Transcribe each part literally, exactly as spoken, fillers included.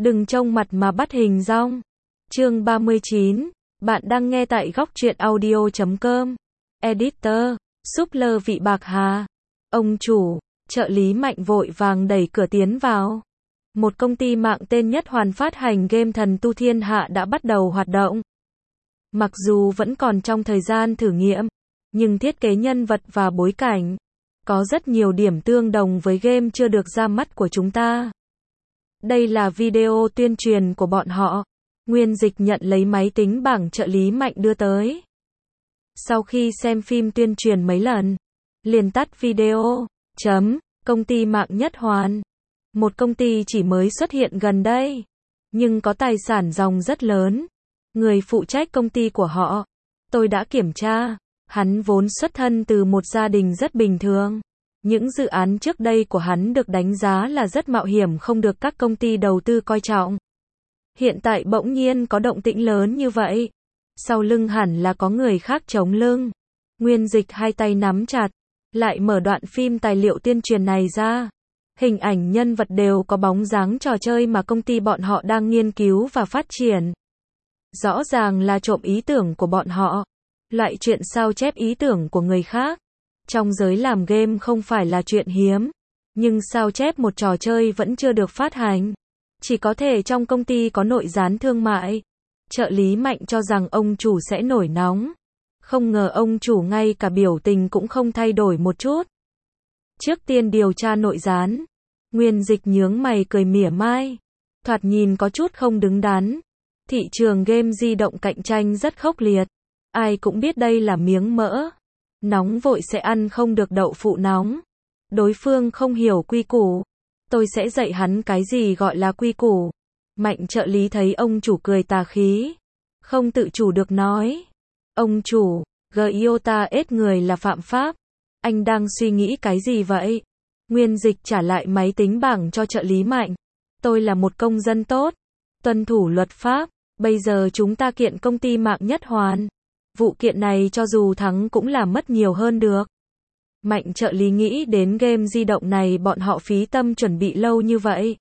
Đừng trông mặt mà bắt hình dong. Chương ba mươi chín. Bạn đang nghe tại góc truyện audio chấm com. Editor, Supler Vị Bạc Hà. Ông chủ, trợ lý Mạnh vội vàng đẩy cửa tiến vào. Một công ty mạng tên Nhất Hoàn phát hành game Thần Tu Thiên Hạ đã bắt đầu hoạt động. Mặc dù vẫn còn trong thời gian thử nghiệm, nhưng thiết kế nhân vật và bối cảnh có rất nhiều điểm tương đồng với game chưa được ra mắt của chúng ta. Đây là video tuyên truyền của bọn họ. Nguyên Dịch nhận lấy máy tính bảng trợ lý Mạnh đưa tới. Sau khi xem phim tuyên truyền mấy lần, liền tắt video. Chấm, công ty mạng Nhất Hoàn. Một công ty chỉ mới xuất hiện gần đây, nhưng có tài sản ròng rất lớn. Người phụ trách công ty của họ, tôi đã kiểm tra, hắn vốn xuất thân từ một gia đình rất bình thường. Những dự án trước đây của hắn được đánh giá là rất mạo hiểm, không được các công ty đầu tư coi trọng. Hiện tại bỗng nhiên có động tĩnh lớn như vậy, sau lưng hẳn là có người khác chống lưng. Nguyên Dịch hai tay nắm chặt, lại mở đoạn phim tài liệu tuyên truyền này ra. Hình ảnh nhân vật đều có bóng dáng trò chơi mà công ty bọn họ đang nghiên cứu và phát triển. Rõ ràng là trộm ý tưởng của bọn họ. Loại chuyện sao chép ý tưởng của người khác trong giới làm game không phải là chuyện hiếm, nhưng sao chép một trò chơi vẫn chưa được phát hành, chỉ có thể trong công ty có nội gián thương mại. Trợ lý Mạnh cho rằng ông chủ sẽ nổi nóng, không ngờ ông chủ ngay cả biểu tình cũng không thay đổi một chút. Trước tiên điều tra nội gián. Nguyên Dịch nhướng mày cười mỉa mai, thoạt nhìn có chút không đứng đắn. Thị trường game di động cạnh tranh rất khốc liệt, ai cũng biết đây là miếng mỡ, nóng vội sẽ ăn không được đậu phụ nóng. Đối phương không hiểu quy củ, tôi sẽ dạy hắn cái gì gọi là quy củ. Mạnh trợ lý thấy ông chủ cười tà khí, không tự chủ được nói: ông chủ, Giota ết người là phạm pháp. Anh đang suy nghĩ cái gì vậy? Nguyên Dịch trả lại máy tính bảng cho trợ lý Mạnh. Tôi là một công dân tốt, tuân thủ luật pháp. Bây giờ chúng ta kiện công ty mạng Nhất Hoàn. Vụ kiện này cho dù thắng cũng là mất nhiều hơn được. Mạnh trợ lý nghĩ đến game di động này bọn họ phí tâm chuẩn bị lâu như vậy,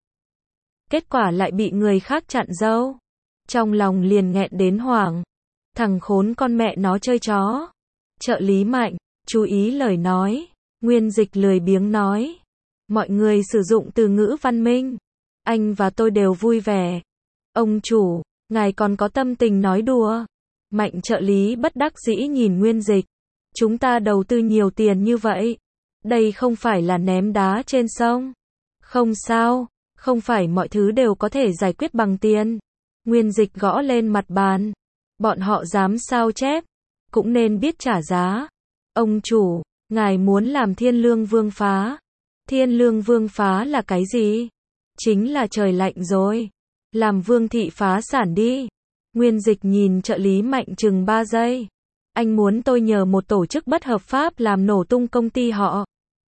kết quả lại bị người khác chặn dâu. Trong lòng liền nghẹn đến hoảng. Thằng khốn con mẹ nó chơi chó. Trợ lý Mạnh, chú ý lời nói. Nguyên Dịch lười biếng nói. Mọi người sử dụng từ ngữ văn minh. Anh và tôi đều vui vẻ. Ông chủ, ngài còn có tâm tình nói đùa. Mạnh trợ lý bất đắc dĩ nhìn Nguyên Dịch. Chúng ta đầu tư nhiều tiền như vậy, đây không phải là ném đá trên sông. Không sao, không phải mọi thứ đều có thể giải quyết bằng tiền. Nguyên Dịch gõ lên mặt bàn. Bọn họ dám sao chép, cũng nên biết trả giá. Ông chủ, ngài muốn làm Thiên Lương Vương phá. Thiên Lương Vương phá là cái gì? Chính là trời lạnh rồi. Làm vương thị phá sản đi. Nguyên Dịch nhìn trợ lý Mạnh chừng ba giây. Anh muốn tôi nhờ một tổ chức bất hợp pháp làm nổ tung công ty họ.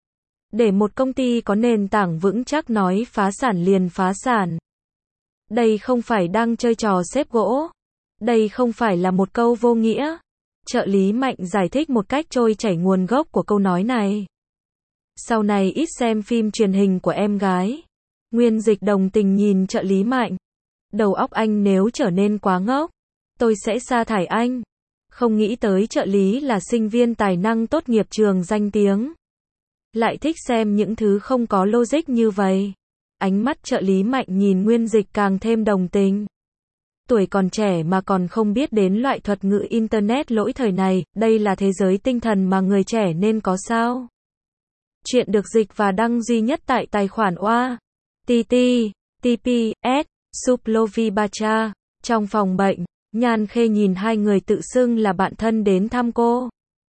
Để một công ty có nền tảng vững chắc nói phá sản liền phá sản. Đây không phải đang chơi trò xếp gỗ. Đây không phải là một câu vô nghĩa. Trợ lý Mạnh giải thích một cách trôi chảy nguồn gốc của câu nói này. Sau này ít xem phim truyền hình của em gái. Nguyên Dịch đồng tình nhìn trợ lý Mạnh. Đầu óc anh nếu trở nên quá ngốc, tôi sẽ sa thải anh. Không nghĩ tới trợ lý là sinh viên tài năng tốt nghiệp trường danh tiếng, lại thích xem những thứ không có logic như vậy. Ánh mắt trợ lý Mạnh nhìn Nguyên Dịch càng thêm đồng tình. Tuổi còn trẻ mà còn không biết đến loại thuật ngữ internet lỗi thời này, đây là thế giới tinh thần mà người trẻ nên có sao? Chuyện được dịch và đăng duy nhất tại tài khoản oa tê tê tê pê ét Suplovibacha. Trong phòng bệnh, Nhan Khê nhìn hai người tự xưng là bạn thân đến thăm cô.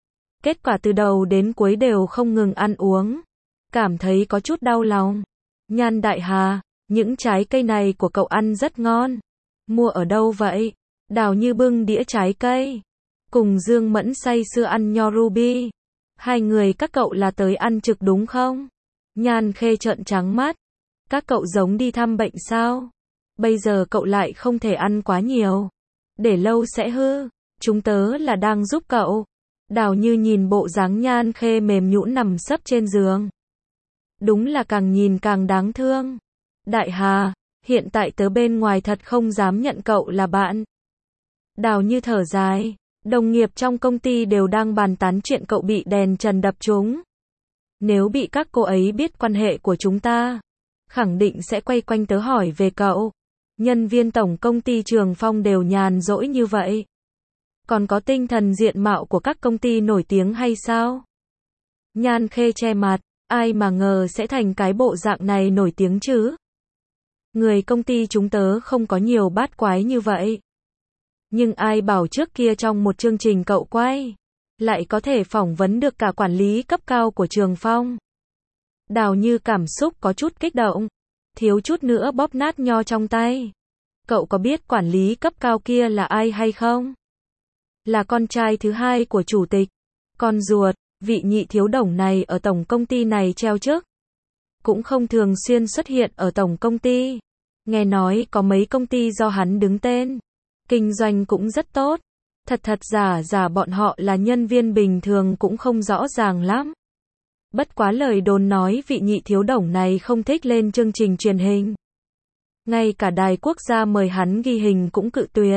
Kết quả từ đầu đến cuối đều không ngừng ăn uống. Cảm thấy có chút đau lòng. Nhan đại hà, những trái cây này của cậu ăn rất ngon. Mua ở đâu vậy? Đào Như bưng đĩa trái cây. Cùng Dương Mẫn say sưa ăn nho ruby. Hai người các cậu là tới ăn trực đúng không? Nhan Khê trợn trắng mắt. Các cậu giống đi thăm bệnh sao? Bây giờ cậu lại không thể ăn quá nhiều. Để lâu sẽ hư. Chúng tớ là đang giúp cậu. Đào Như nhìn bộ dáng Nhan Khê mềm nhũn nằm sấp trên giường. Đúng là càng nhìn càng đáng thương. Đại Hà, Hiện tại tớ bên ngoài thật không dám nhận cậu là bạn. Đào Như thở dài. Đồng nghiệp trong công ty đều đang bàn tán chuyện cậu bị đèn trần đập trúng. Nếu bị các cô ấy biết quan hệ của chúng ta, khẳng định sẽ quay quanh tớ hỏi về cậu. Nhân viên tổng công ty Trường Phong đều nhàn rỗi như vậy. Còn có tinh thần diện mạo của các công ty nổi tiếng hay sao? Nhan Khê che mặt, ai mà ngờ sẽ thành cái bộ dạng này nổi tiếng chứ? Người công ty chúng tớ không có nhiều bát quái như vậy. Nhưng ai bảo trước kia trong một chương trình cậu quay, lại có thể phỏng vấn được cả quản lý cấp cao của Trường Phong. Đào Như cảm xúc có chút kích động, thiếu chút nữa bóp nát nho trong tay. Cậu có biết quản lý cấp cao kia là ai hay không? Là con trai thứ hai của chủ tịch, con ruột, vị Nhị thiếu đồng này ở tổng công ty này treo chức. Cũng không thường xuyên xuất hiện ở tổng công ty. Nghe nói có mấy công ty do hắn đứng tên. Kinh doanh cũng rất tốt. Thật thật giả giả bọn họ là nhân viên bình thường cũng không rõ ràng lắm. Bất quá lời đồn nói vị Nhị thiếu đồng này không thích lên chương trình truyền hình. Ngay cả đài quốc gia mời hắn ghi hình cũng cự tuyệt.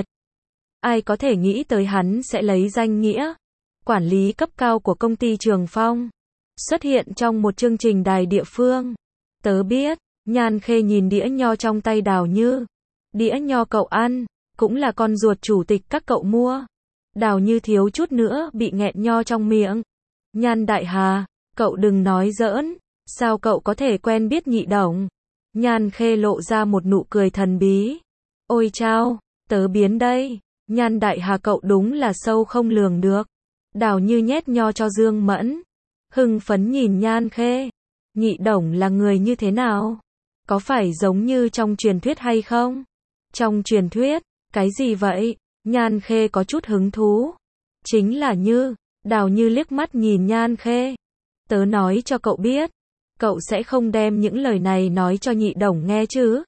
Ai có thể nghĩ tới hắn sẽ lấy danh nghĩa quản lý cấp cao của công ty Trường Phong xuất hiện trong một chương trình đài địa phương. Tớ biết. Nhan Khê nhìn đĩa nho trong tay Đào Như. Đĩa nho cậu ăn, cũng là con ruột chủ tịch các cậu mua. Đào Như thiếu chút nữa bị nghẹn nho trong miệng. Nhan đại hà, cậu đừng nói giỡn, sao cậu có thể quen biết Nhị đồng? Nhan Khê lộ ra một nụ cười thần bí. Ôi chao, tớ biến đây. Nhan đại hà cậu đúng là sâu không lường được. Đào Như nhét nho cho Dương Mẫn. Hưng phấn nhìn Nhan Khê. Nhị đồng là người như thế nào? Có phải giống như trong truyền thuyết hay không? Trong truyền thuyết, cái gì vậy? Nhan Khê có chút hứng thú. Chính là Như. Đào Như liếc mắt nhìn Nhan Khê. Tớ nói cho cậu biết, cậu sẽ không đem những lời này nói cho Nhị đồng nghe chứ?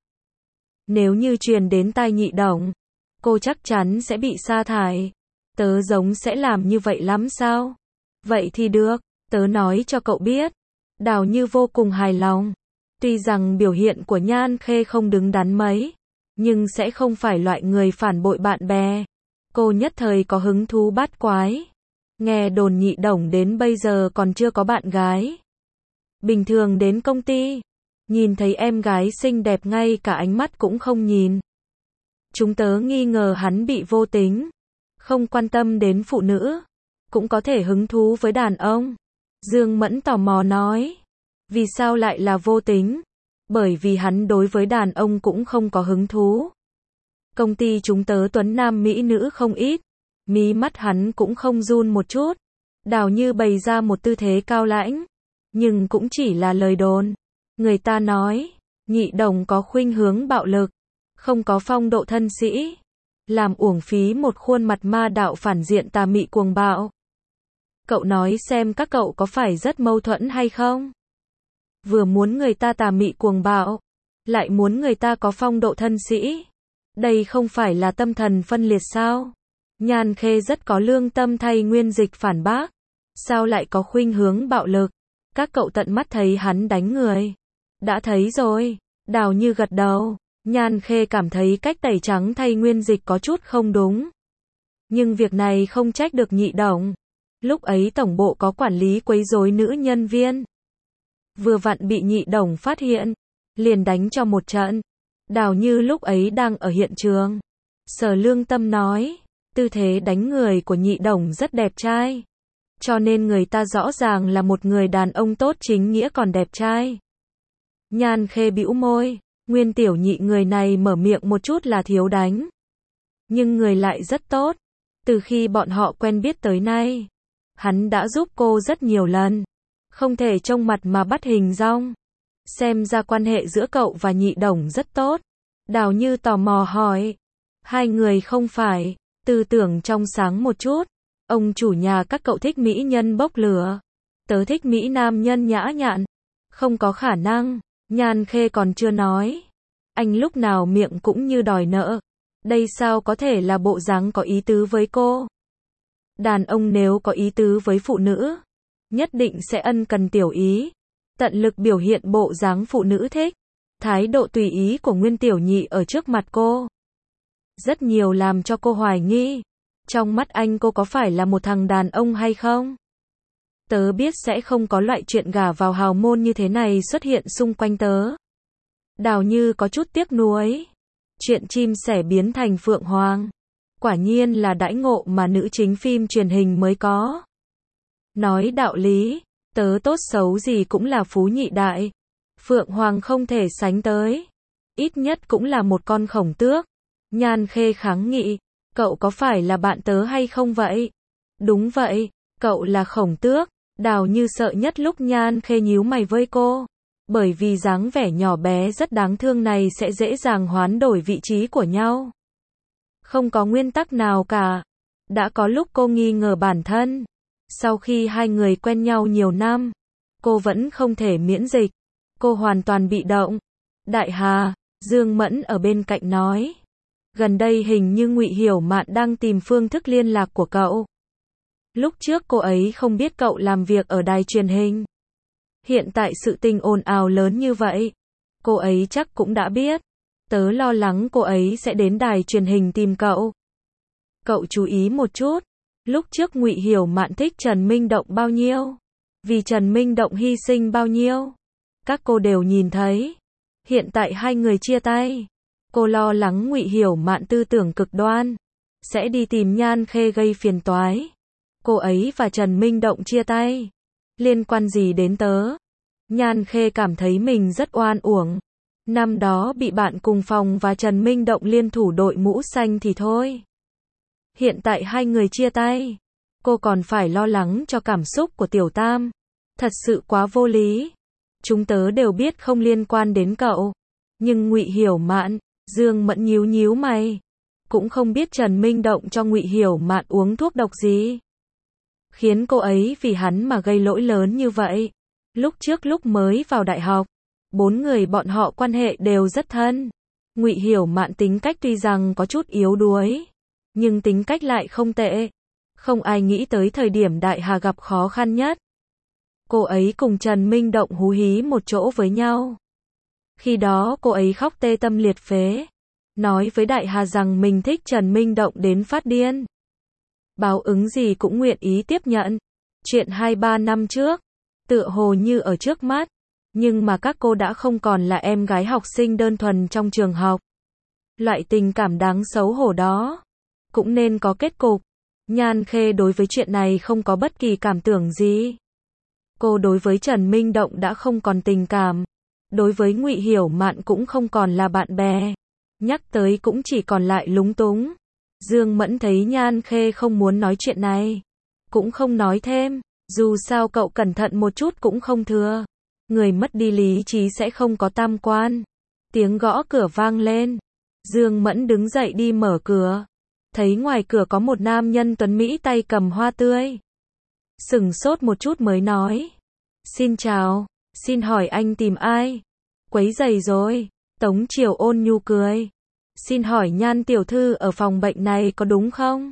Nếu như truyền đến tai Nhị đồng, cô chắc chắn sẽ bị sa thải. Tớ giống sẽ làm như vậy lắm sao? Vậy thì được, tớ nói cho cậu biết. Đào Như vô cùng hài lòng. Tuy rằng biểu hiện của Nhan Khê không đứng đắn mấy, nhưng sẽ không phải loại người phản bội bạn bè. Cô nhất thời có hứng thú bát quái. Nghe đồn Nhị đồng đến bây giờ còn chưa có bạn gái. Bình thường đến công ty, nhìn thấy em gái xinh đẹp ngay cả ánh mắt cũng không nhìn. Chúng tớ nghi ngờ hắn bị vô tính, không quan tâm đến phụ nữ, cũng có thể hứng thú với đàn ông. Dương Mẫn tò mò nói. Vì sao lại là vô tính? Bởi vì hắn đối với đàn ông cũng không có hứng thú. Công ty chúng tớ tuấn nam mỹ nữ không ít. Mí mắt hắn cũng không run một chút. Đào Như bày ra một tư thế cao lãnh. Nhưng cũng chỉ là lời đồn. Người ta nói, Nhị đồng có khuynh hướng bạo lực, không có phong độ thân sĩ. Làm uổng phí một khuôn mặt ma đạo phản diện tà mị cuồng bạo. Cậu nói xem các cậu có phải rất mâu thuẫn hay không? Vừa muốn người ta tà mị cuồng bạo, lại muốn người ta có phong độ thân sĩ. Đây không phải là tâm thần phân liệt sao? Nhan Khê rất có lương tâm thay Nguyên Dịch phản bác. Sao lại có khuynh hướng bạo lực? Các cậu tận mắt thấy hắn đánh người. Đã thấy rồi. Đào Như gật đầu. Nhan Khê cảm thấy cách tẩy trắng thay Nguyên Dịch có chút không đúng. Nhưng việc này không trách được Nhị đồng. Lúc ấy tổng bộ có quản lý quấy rối nữ nhân viên. Vừa vặn bị Nhị đồng phát hiện, liền đánh cho một trận. Đào Như lúc ấy đang ở hiện trường. Sở Lương Tâm nói, tư thế đánh người của Nhị đồng rất đẹp trai. Cho nên người ta rõ ràng là một người đàn ông tốt chính nghĩa còn đẹp trai. Nhan Khê bĩu môi, Nguyên tiểu Nhị người này mở miệng một chút là thiếu đánh. Nhưng người lại rất tốt. Từ khi bọn họ quen biết tới nay, hắn đã giúp cô rất nhiều lần. Không thể trông mặt mà bắt hình dong. Xem ra quan hệ giữa cậu và Nhị đồng rất tốt. Đào Như tò mò hỏi. Hai người không phải tư tưởng trong sáng một chút. Ông chủ nhà các cậu thích mỹ nhân bốc lửa. Tớ thích mỹ nam nhân nhã nhặn. Không có khả năng. Nhan Khê còn chưa nói. Anh lúc nào miệng cũng như đòi nợ. Đây sao có thể là bộ dáng có ý tứ với cô? Đàn ông nếu có ý tứ với phụ nữ, nhất định sẽ ân cần tiểu ý, tận lực biểu hiện bộ dáng phụ nữ thích. Thái độ tùy ý của Nguyên Tiểu Nhị ở trước mặt cô rất nhiều làm cho cô hoài nghi, trong mắt anh cô có phải là một thằng đàn ông hay không? Tớ biết sẽ không có loại chuyện gả vào hào môn như thế này xuất hiện xung quanh tớ. Đào Như có chút tiếc nuối. Chuyện chim sẻ biến thành phượng hoàng. Quả nhiên là đãi ngộ mà nữ chính phim truyền hình mới có. Nói đạo lý, tớ tốt xấu gì cũng là phú nhị đại. Phượng hoàng không thể sánh tới. Ít nhất cũng là một con khổng tước. Nhan Khê kháng nghị. Cậu có phải là bạn tớ hay không vậy? Đúng vậy, cậu là khổng tước. Đào Như sợ nhất lúc Nhan Khê nhíu mày với cô. Bởi vì dáng vẻ nhỏ bé rất đáng thương này sẽ dễ dàng hoán đổi vị trí của nhau. Không có nguyên tắc nào cả. Đã có lúc cô nghi ngờ bản thân. Sau khi hai người quen nhau nhiều năm, cô vẫn không thể miễn dịch. Cô hoàn toàn bị động. Đại Hà, Dương Mẫn ở bên cạnh nói. Gần đây hình như Ngụy Hiểu Mạn đang tìm phương thức liên lạc của cậu. Lúc trước cô ấy không biết cậu làm việc ở đài truyền hình. Hiện tại sự tình ồn ào lớn như vậy, cô ấy chắc cũng đã biết. Tớ lo lắng cô ấy sẽ đến đài truyền hình tìm cậu. Cậu chú ý một chút, lúc trước Ngụy Hiểu Mạn thích Trần Minh Động bao nhiêu, vì Trần Minh Động hy sinh bao nhiêu, các cô đều nhìn thấy. Hiện tại hai người chia tay, cô lo lắng Ngụy Hiểu Mạn tư tưởng cực đoan, sẽ đi tìm Nhan Khê gây phiền toái. Cô ấy và Trần Minh Động chia tay, liên quan gì đến tớ? Nhan Khê cảm thấy mình rất oan uổng. Năm đó bị bạn cùng phòng và Trần Minh Động liên thủ đội mũ xanh thì thôi. Hiện tại hai người chia tay, cô còn phải lo lắng cho cảm xúc của Tiểu Tam. Thật sự quá vô lý. Chúng tớ đều biết không liên quan đến cậu. Nhưng Ngụy Hiểu Mạn, Dương Mẫn nhíu nhíu mày. Cũng không biết Trần Minh Động cho Ngụy Hiểu Mạn uống thuốc độc gì. Khiến cô ấy vì hắn mà gây lỗi lớn như vậy. Lúc trước lúc mới vào đại học, bốn người bọn họ quan hệ đều rất thân. Ngụy Hiểu Mạn tính cách tuy rằng có chút yếu đuối, nhưng tính cách lại không tệ. Không ai nghĩ tới thời điểm Đại Hà gặp khó khăn nhất, cô ấy cùng Trần Minh Động hú hí một chỗ với nhau. Khi đó cô ấy khóc tê tâm liệt phế, nói với Đại Hà rằng mình thích Trần Minh Động đến phát điên. Báo ứng gì cũng nguyện ý tiếp nhận. Chuyện hai ba năm trước, tựa hồ như ở trước mắt, nhưng mà các cô đã không còn là em gái học sinh đơn thuần trong trường học. Loại tình cảm đáng xấu hổ đó cũng nên có kết cục. Nhan Khê đối với chuyện này không có bất kỳ cảm tưởng gì. Cô đối với Trần Minh Động đã không còn tình cảm, đối với Ngụy Hiểu Mạn cũng không còn là bạn bè. Nhắc tới cũng chỉ còn lại lúng túng. Dương Mẫn thấy Nhan Khê không muốn nói chuyện này, cũng không nói thêm. Dù sao cậu cẩn thận một chút cũng không thừa. Người mất đi lý trí sẽ không có tam quan. Tiếng gõ cửa vang lên. Dương Mẫn đứng dậy đi mở cửa. Thấy ngoài cửa có một nam nhân tuấn Mỹ tay cầm hoa tươi. Sửng sốt một chút mới nói. Xin chào, xin hỏi anh tìm ai? Quấy rầy rồi. Tống Triều ôn nhu cười. Xin hỏi Nhan tiểu thư ở phòng bệnh này có đúng không?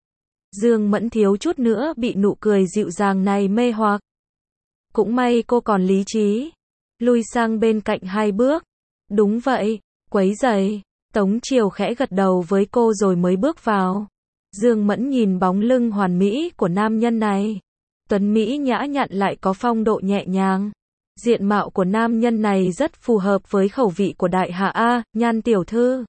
Dương Mẫn thiếu chút nữa bị nụ cười dịu dàng này mê hoặc. Cũng may cô còn lý trí. Lui sang bên cạnh hai bước. Đúng vậy, quấy rầy. Tống Triều khẽ gật đầu với cô rồi mới bước vào. Dương Mẫn nhìn bóng lưng hoàn mỹ của nam nhân này. Tuấn Mỹ nhã nhặn lại có phong độ nhẹ nhàng. Diện mạo của nam nhân này rất phù hợp với khẩu vị của Đại Hạ A, Nhan tiểu thư.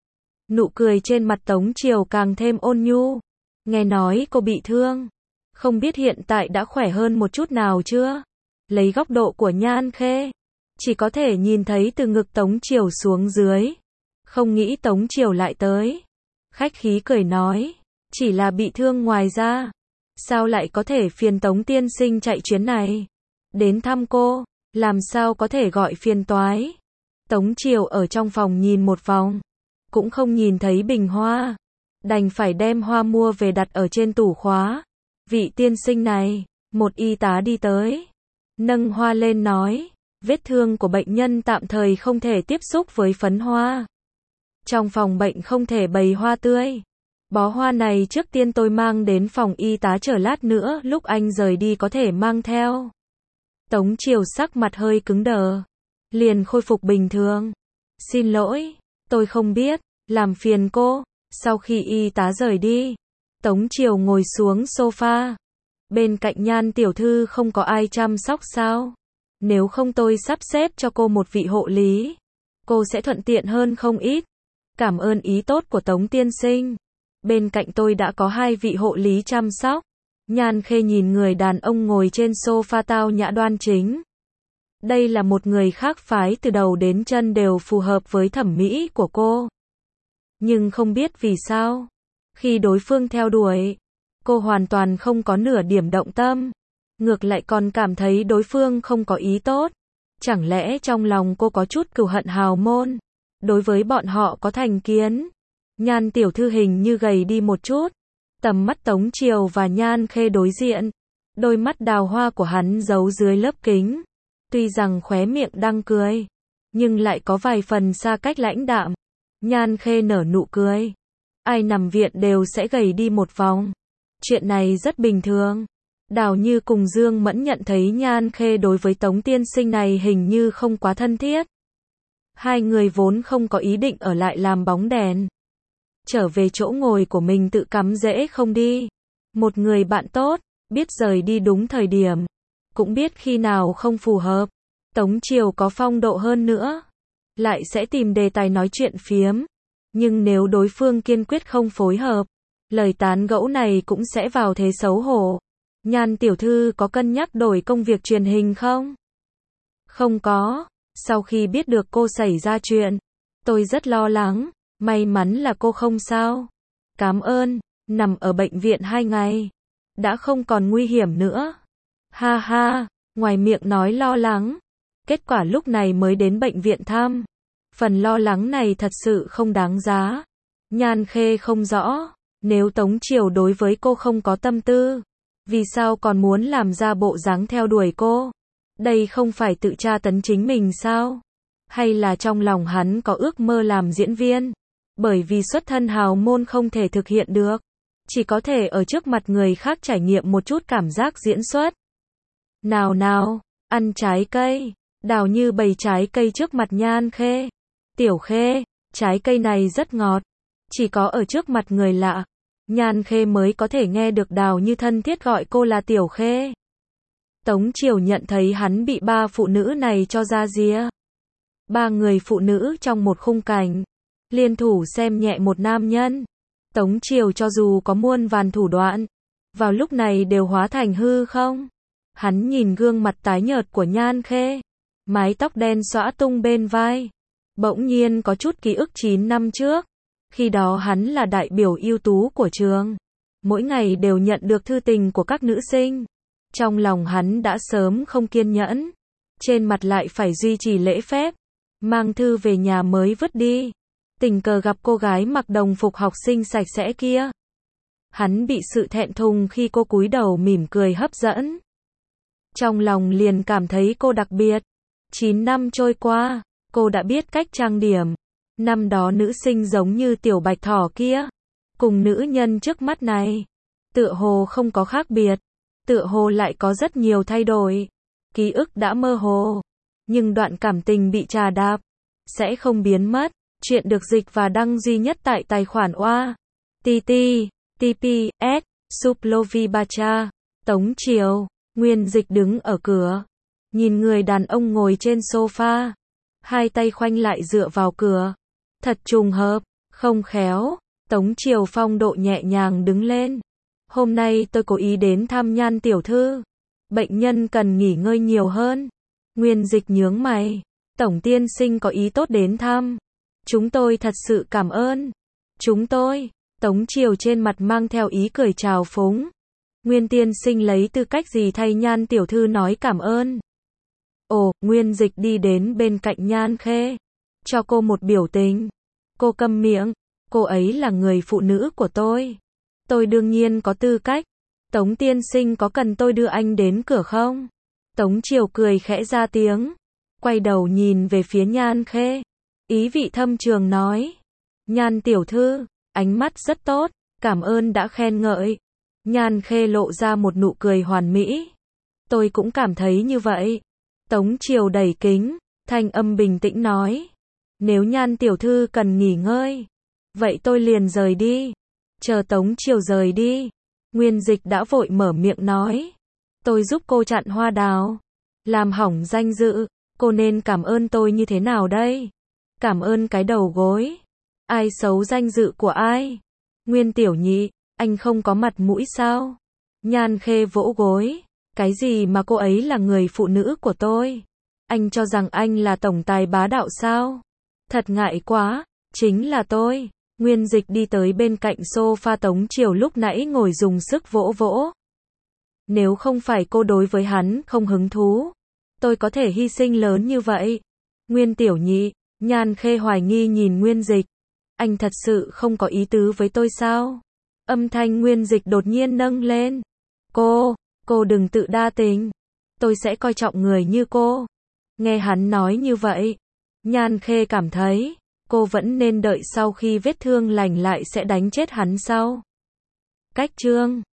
Nụ cười trên mặt Tống Triều càng thêm ôn nhu. Nghe nói cô bị thương, không biết hiện tại đã khỏe hơn một chút nào chưa? Lấy góc độ của Nhan Khê, chỉ có thể nhìn thấy từ ngực Tống Triều xuống dưới. Không nghĩ Tống Triều lại tới. Khách khí cười nói, chỉ là bị thương ngoài ra. Sao lại có thể phiền Tống tiên sinh chạy chuyến này? Đến thăm cô, làm sao có thể gọi phiền toái? Tống Triều ở trong phòng nhìn một vòng, cũng không nhìn thấy bình hoa. Đành phải đem hoa mua về đặt ở trên tủ khóa. Vị tiên sinh này, một y tá đi tới, nâng hoa lên nói, vết thương của bệnh nhân tạm thời không thể tiếp xúc với phấn hoa. Trong phòng bệnh không thể bày hoa tươi. Bó hoa này trước tiên tôi mang đến phòng y tá, chờ lát nữa lúc anh rời đi có thể mang theo. Tống Triều sắc mặt hơi cứng đờ. liền khôi phục bình thường. Xin lỗi, tôi không biết, làm phiền cô. Sau khi y tá rời đi, Tống Triều ngồi xuống sofa. Bên cạnh Nhan tiểu thư không có ai chăm sóc sao? Nếu không tôi sắp xếp cho cô một vị hộ lý. Cô sẽ thuận tiện hơn không ít. Cảm ơn ý tốt của Tống tiên sinh. Bên cạnh tôi đã có hai vị hộ lý chăm sóc. Nhan Khê nhìn người đàn ông ngồi trên sofa tao nhã đoan chính. Đây là một người khác phái, từ đầu đến chân đều phù hợp với thẩm mỹ của cô. Nhưng không biết vì sao, khi đối phương theo đuổi, cô hoàn toàn không có nửa điểm động tâm. Ngược lại còn cảm thấy đối phương không có ý tốt. Chẳng lẽ trong lòng cô có chút cừu hận hào môn? Đối với bọn họ có thành kiến. Nhan tiểu thư hình như gầy đi một chút. Tầm mắt Tống Triều và Nhan Khê đối diện. Đôi mắt đào hoa của hắn giấu dưới lớp kính. Tuy rằng khóe miệng đang cười, nhưng lại có vài phần xa cách lãnh đạm. Nhan Khê nở nụ cười. Ai nằm viện đều sẽ gầy đi một vòng. Chuyện này rất bình thường. Đào Như cùng Dương Mẫn nhận thấy Nhan Khê đối với Tống tiên sinh này hình như không quá thân thiết. Hai người vốn không có ý định ở lại làm bóng đèn. Trở về chỗ ngồi của mình tự cắm rễ không đi. Một người bạn tốt, biết rời đi đúng thời điểm. Cũng biết khi nào không phù hợp. Tống Triều có phong độ hơn nữa, lại sẽ tìm đề tài nói chuyện phiếm. Nhưng nếu đối phương kiên quyết không phối hợp, lời tán gẫu này cũng sẽ vào thế xấu hổ. Nhan tiểu thư có cân nhắc đổi công việc truyền hình không? Không có. Sau khi biết được cô xảy ra chuyện, tôi rất lo lắng. May mắn là cô không sao. Cảm ơn. Nằm ở bệnh viện hai ngày, đã không còn nguy hiểm nữa. Ha ha, ngoài miệng nói lo lắng, kết quả lúc này mới đến bệnh viện thăm. Phần lo lắng này thật sự không đáng giá. Nhan Khê không rõ, nếu Tống Triều đối với cô không có tâm tư, vì sao còn muốn làm ra bộ dáng theo đuổi cô? Đây không phải tự tra tấn chính mình sao? Hay là trong lòng hắn có ước mơ làm diễn viên? Bởi vì xuất thân hào môn không thể thực hiện được, chỉ có thể ở trước mặt người khác trải nghiệm một chút cảm giác diễn xuất. Nào nào, ăn trái cây. Đào Như bày trái cây trước mặt Nhan Khê. Tiểu Khê, trái cây này rất ngọt. Chỉ có ở trước mặt người lạ, Nhan Khê mới có thể nghe được Đào Như thân thiết gọi cô là Tiểu Khê. Tống Triều nhận thấy hắn bị ba phụ nữ này cho ra rìa. Ba người phụ nữ trong một khung cảnh, liên thủ xem nhẹ một nam nhân. Tống Triều cho dù có muôn vàn thủ đoạn, vào lúc này đều hóa thành hư không. Hắn nhìn gương mặt tái nhợt của Nhan Khê, mái tóc đen xõa tung bên vai. Bỗng nhiên có chút ký ức chín năm trước. Khi đó hắn là đại biểu ưu tú của trường. Mỗi ngày đều nhận được thư tình của các nữ sinh. Trong lòng hắn đã sớm không kiên nhẫn. Trên mặt lại phải duy trì lễ phép. Mang thư về nhà mới vứt đi. Tình cờ gặp cô gái mặc đồng phục học sinh sạch sẽ kia. Hắn bị sự thẹn thùng khi cô cúi đầu mỉm cười hấp dẫn. Trong lòng liền cảm thấy cô đặc biệt. chín năm trôi qua, cô đã biết cách trang điểm. Năm đó nữ sinh giống như tiểu bạch thỏ kia, cùng nữ nhân trước mắt này, tựa hồ không có khác biệt, tựa hồ lại có rất nhiều thay đổi. Ký ức đã mơ hồ, nhưng đoạn cảm tình bị trà đạp, sẽ không biến mất. Chuyện được dịch và đăng duy nhất tại tài khoản oa. tt, tps, Suplovibacha. Tống Triều, Nguyên Dịch đứng ở cửa, nhìn người đàn ông ngồi trên sofa, hai tay khoanh lại dựa vào cửa. Thật trùng hợp, không khéo. Tống Triều phong độ nhẹ nhàng đứng lên. Hôm nay tôi cố ý đến thăm Nhan tiểu thư. Bệnh nhân cần nghỉ ngơi nhiều hơn. Nguyên Dịch nhướng mày. Tổng tiên sinh có ý tốt đến thăm. Chúng tôi thật sự cảm ơn. Chúng tôi. Tống Triều trên mặt mang theo ý cười trào phúng. Nguyên tiên sinh lấy tư cách gì thay Nhan tiểu thư nói cảm ơn? Ồ, Nguyên Dịch đi đến bên cạnh Nhan Khê, cho cô một biểu tình. Cô câm miệng, cô ấy là người phụ nữ của tôi. Tôi đương nhiên có tư cách. Tống tiên sinh có cần tôi đưa anh đến cửa không? Tống Triều cười khẽ ra tiếng, quay đầu nhìn về phía Nhan Khê, ý vị thâm trường nói. Nhan tiểu thư, ánh mắt rất tốt, cảm ơn đã khen ngợi. Nhan Khê lộ ra một nụ cười hoàn mỹ. Tôi cũng cảm thấy như vậy. Tống Triều đẩy kính, Thanh âm bình tĩnh nói. Nếu Nhan tiểu thư cần nghỉ ngơi, vậy tôi liền rời đi. Chờ Tống Triều rời đi, Nguyên Dịch đã vội mở miệng nói. Tôi giúp cô chặn hoa đào, làm hỏng danh dự, cô nên cảm ơn tôi như thế nào đây? Cảm ơn cái đầu gối. Ai xấu danh dự của ai? Nguyên Tiểu Nhị, anh không có mặt mũi sao? Nhan Khê vỗ gối. Cái gì mà cô ấy là người phụ nữ của tôi? Anh cho rằng anh là tổng tài bá đạo sao? Thật ngại quá, chính là tôi. Nguyên Dịch đi tới bên cạnh sofa Tống Triều lúc nãy ngồi dùng sức vỗ vỗ. Nếu không phải cô đối với hắn không hứng thú, tôi có thể hy sinh lớn như vậy. Nguyên Tiểu Nhị, Nhan Khê hoài nghi nhìn Nguyên Dịch. Anh thật sự không có ý tứ với tôi sao? Âm thanh Nguyên Dịch đột nhiên nâng lên. Cô, cô đừng tự đa tình. Tôi sẽ coi trọng người như cô. Nghe hắn nói như vậy, Nhan Khê cảm thấy, cô vẫn nên đợi sau khi vết thương lành lại sẽ đánh chết hắn sau. Cách chương